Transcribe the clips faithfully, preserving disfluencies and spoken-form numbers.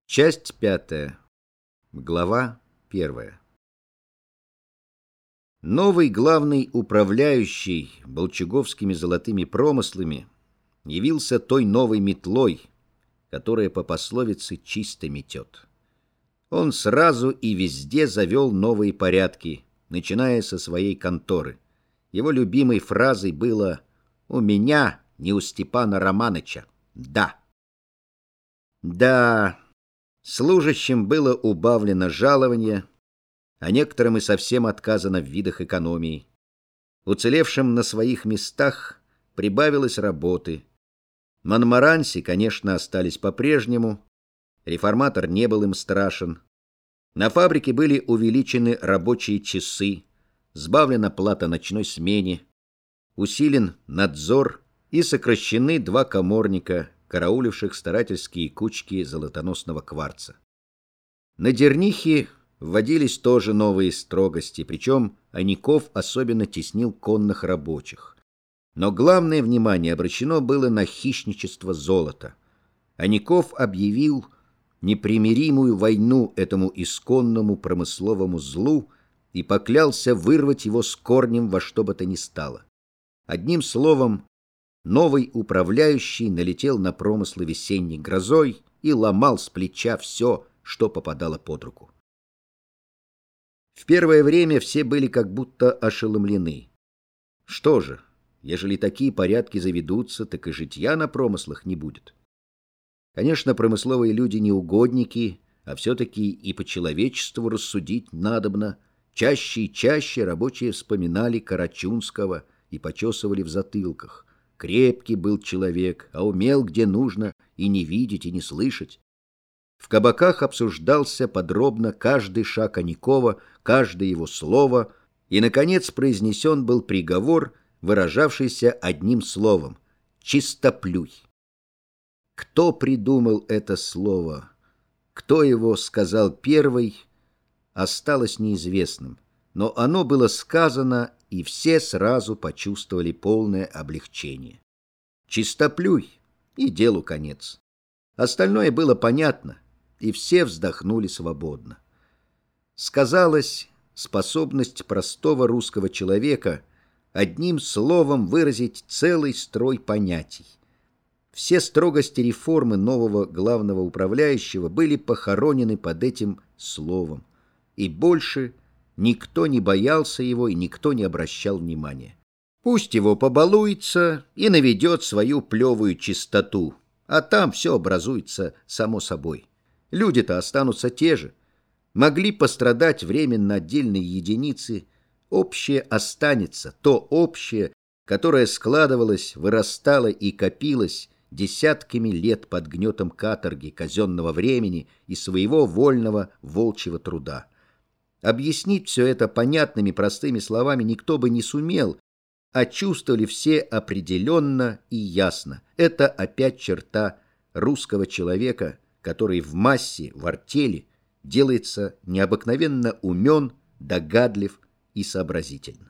Часть пятая. Глава первая. Новый главный управляющий Болчуговскими золотыми промыслами явился той новой метлой, которая по пословице чисто метет. Он сразу и везде завел новые порядки, начиная со своей конторы. Его любимой фразой было «У меня, не у Степана Романыча, да». Да, служащим было убавлено жалование, а некоторым и совсем отказано в видах экономии. Уцелевшим на своих местах прибавилось работы. Монморанси, конечно, остались по-прежнему. Реформатор не был им страшен. На фабрике были увеличены рабочие часы, сбавлена плата ночной смене, усилен надзор и сокращены два каморника, карауливших старательские кучки золотоносного кварца. На Дернихе вводились тоже новые строгости, причем Аников особенно теснил конных рабочих. Но главное внимание обращено было на хищничество золота. Аников объявил непримиримую войну этому исконному промысловому злу и поклялся вырвать его с корнем во что бы то ни стало. Одним словом, новый управляющий налетел на промыслы весенней грозой и ломал с плеча все, что попадало под руку. В первое время все были как будто ошеломлены. Что же, ежели такие порядки заведутся, так и житья на промыслах не будет. Конечно, промысловые люди не угодники, а все-таки и по человечеству рассудить надобно. Чаще и чаще рабочие вспоминали Карачунского и почесывали в затылках. Крепкий был человек, а умел где нужно и не видеть, и не слышать. В кабаках обсуждался подробно каждый шаг Аникова, каждое его слово, и, наконец, произнесен был приговор, выражавшийся одним словом — «чистоплюй». Кто придумал это слово, кто его сказал первый, осталось неизвестным, но оно было сказано, и все сразу почувствовали полное облегчение. Чистоплюй, и делу конец. Остальное было понятно, и все вздохнули свободно. Сказалась способность простого русского человека одним словом выразить целый строй понятий. Все строгости реформы нового главного управляющего были похоронены под этим словом, и больше никто не боялся его и никто не обращал внимания. Пусть его побалуется и наведет свою плевую чистоту, а там все образуется само собой. Люди-то останутся те же. Могли пострадать временно отдельные единицы, общее останется, то общее, которое складывалось, вырастало и копилось десятками лет под гнетом каторги, казенного времени и своего вольного волчьего труда. Объяснить все это понятными простыми словами никто бы не сумел, а чувствовали все определенно и ясно. Это опять черта русского человека, который в массе, в артели делается необыкновенно умен, догадлив и сообразителен.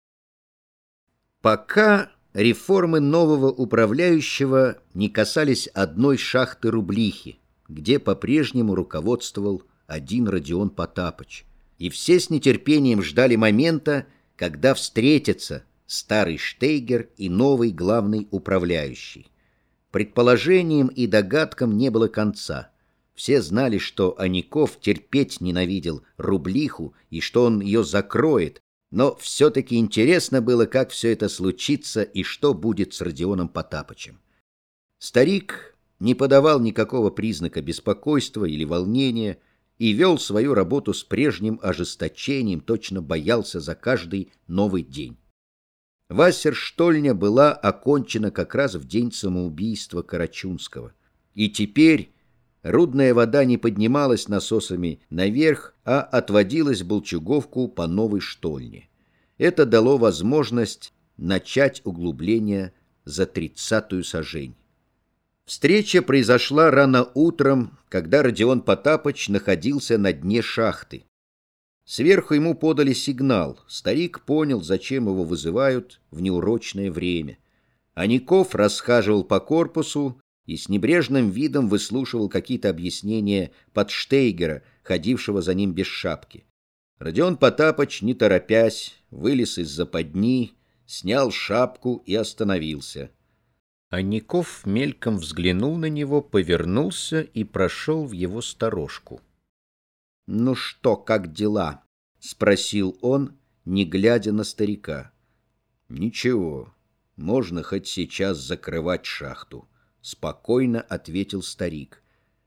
Пока реформы нового управляющего не касались одной шахты Рублихи, где по-прежнему руководствовал один Родион Потапыч, и все с нетерпением ждали момента, когда встретятся старый Штейгер и новый главный управляющий. Предположениям и догадкам не было конца. Все знали, что Аников терпеть ненавидел Рублиху и что он ее закроет, но все-таки интересно было, как все это случится и что будет с Родионом Потапычем. Старик не подавал никакого признака беспокойства или волнения и вел свою работу с прежним ожесточением, точно боялся за каждый новый день. Вассерштольня была окончена как раз в день самоубийства Карачунского, и теперь рудная вода не поднималась насосами наверх, а отводилась в Болчуговку по новой штольне. Это дало возможность начать углубление за тридцатую сажень. Встреча произошла рано утром, когда Родион Потапыч находился на дне шахты. Сверху ему подали сигнал. Старик понял, зачем его вызывают в неурочное время. Аников расхаживал по корпусу и с небрежным видом выслушивал какие-то объяснения подштейгера, ходившего за ним без шапки. Родион Потапыч, не торопясь, вылез из западни, снял шапку и остановился. Анников мельком взглянул на него, повернулся и прошел в его сторожку. — Ну что, как дела? — спросил он, не глядя на старика. — Ничего, можно хоть сейчас закрывать шахту, — спокойно ответил старик.